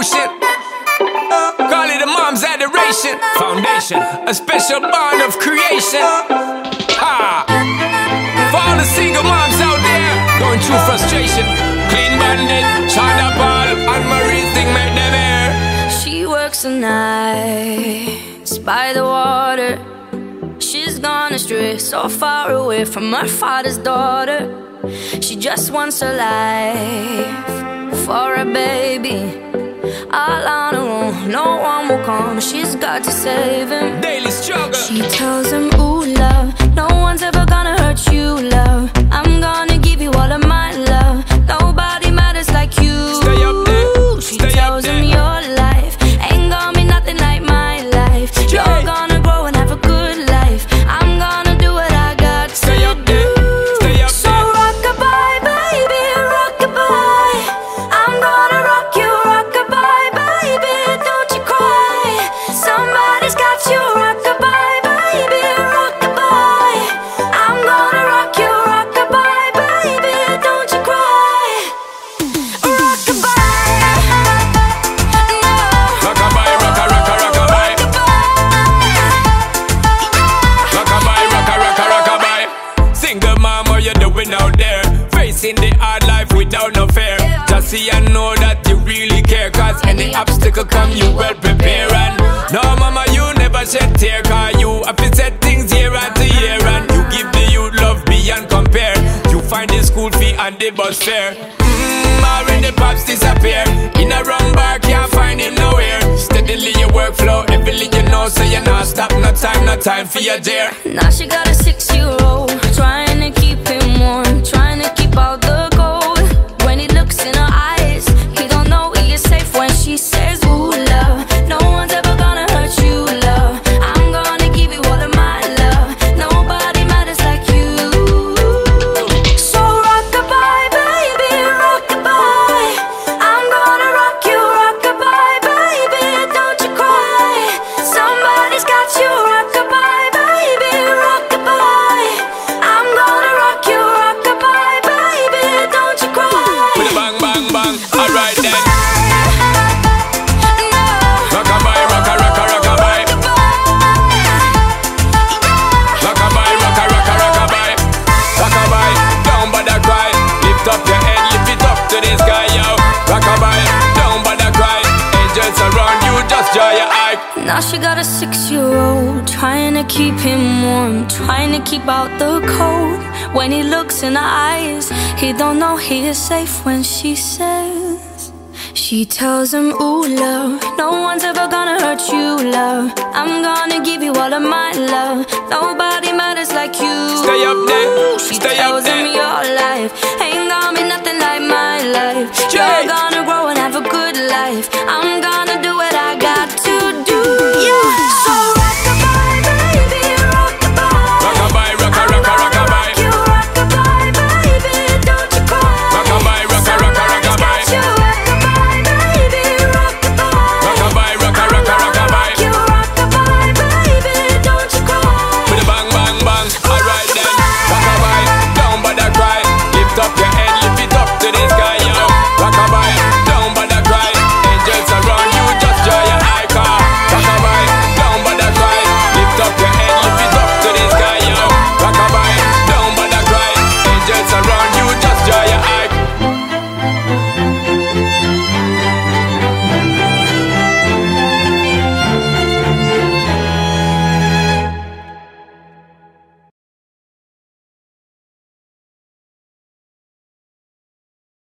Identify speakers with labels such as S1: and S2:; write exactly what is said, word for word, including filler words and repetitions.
S1: devotion. Call it a mom's adoration. Foundation, a special bond of creation. Ah. For all the single moms out there going through frustration, Clean Bandit, China Paul, and Marie thing make them air.
S2: She works the nights by the water. She's gone astray, so far away from her father's daughter. She just wants a life for a baby. All on her own, no one will come. She's got to save him.
S1: Daily struggle.
S2: She tells him, ooh, love, no one's ever gonna hurt you, love. I'm gonna give you all of my love. Nobody matters like you.
S1: Stay up there.
S2: She
S1: Stay
S2: tells
S1: up there.
S2: him your life ain't gonna be nothing like my life. You're
S1: Hey.
S2: gonna grow and have a good life. I'm gonna do what I got to
S1: Stay up
S2: do.
S1: there. Stay up
S2: So
S1: there.
S2: rock-a-bye, baby, rock-a-bye. I'm gonna rock you, rock-a-bye, baby, don't you cry. Somebody's got you, rock-a-bye, baby, rock-a-bye. I'm gonna rock you, rock-a-bye, baby, don't you cry. Rock-a-bye, no.
S1: Rock-a-bye, rocka, rocka, rock-a-bye. Rock-a-bye, rocka, rocka, rock-a-bye. Single mom, what you doing out there? Facing the hard life without no fear. Just see and know that you really care. Cause any obstacle come, you well prepare. And no mama, you never shed tear. Cause you have to set things year after year. And you give the youth love beyond compare. You find the school fee and the bus fare. Mmm, when the pops disappear. In a wrong bar, can't find him nowhere. Steadily your workflow, everything you know. So you not stop, no time, no time for your dear.
S2: Now she got a six-year-old, trying to keep him warm, trying to keep out the cold. When he looks in her eyes, he don't know he is safe when she says, ooh, love, no one's ever gonna hurt you, love. I'm gonna give you all of my love. Nobody matters like you. So rock-a-bye, baby, rock-a-bye. I'm gonna rock you, rock-a-bye, baby, don't you cry. Somebody's got you, rock-a-bye, baby, rock-a-bye. I'm gonna rock you, rock-a-bye, baby, don't you cry.
S1: With a bang, bang, bang. Alright then.
S2: No.
S1: Rock-a-bye, rocka, rocka, rock-a-bye. Rock-a-bye, rocka, rocka, rock-a-bye. Rock-a-bye, down by the cry. Lift up your head, lift it up to the sky, yo. Rock-a-bye, down by the cry. Angels around you, just draw your eye.
S2: Now she got a six-year-old, trying to keep him warm, trying to keep out the cold. When he looks in her eyes, he don't know he is safe when she says. She tells him, ooh, love, no one's ever gonna hurt you, love. I'm gonna give you all of my love. Nobody matters like you.
S1: Stay up there,
S2: She
S1: stay up
S2: tells him
S1: there.
S2: your life ain't gonna be nothing like my life. You're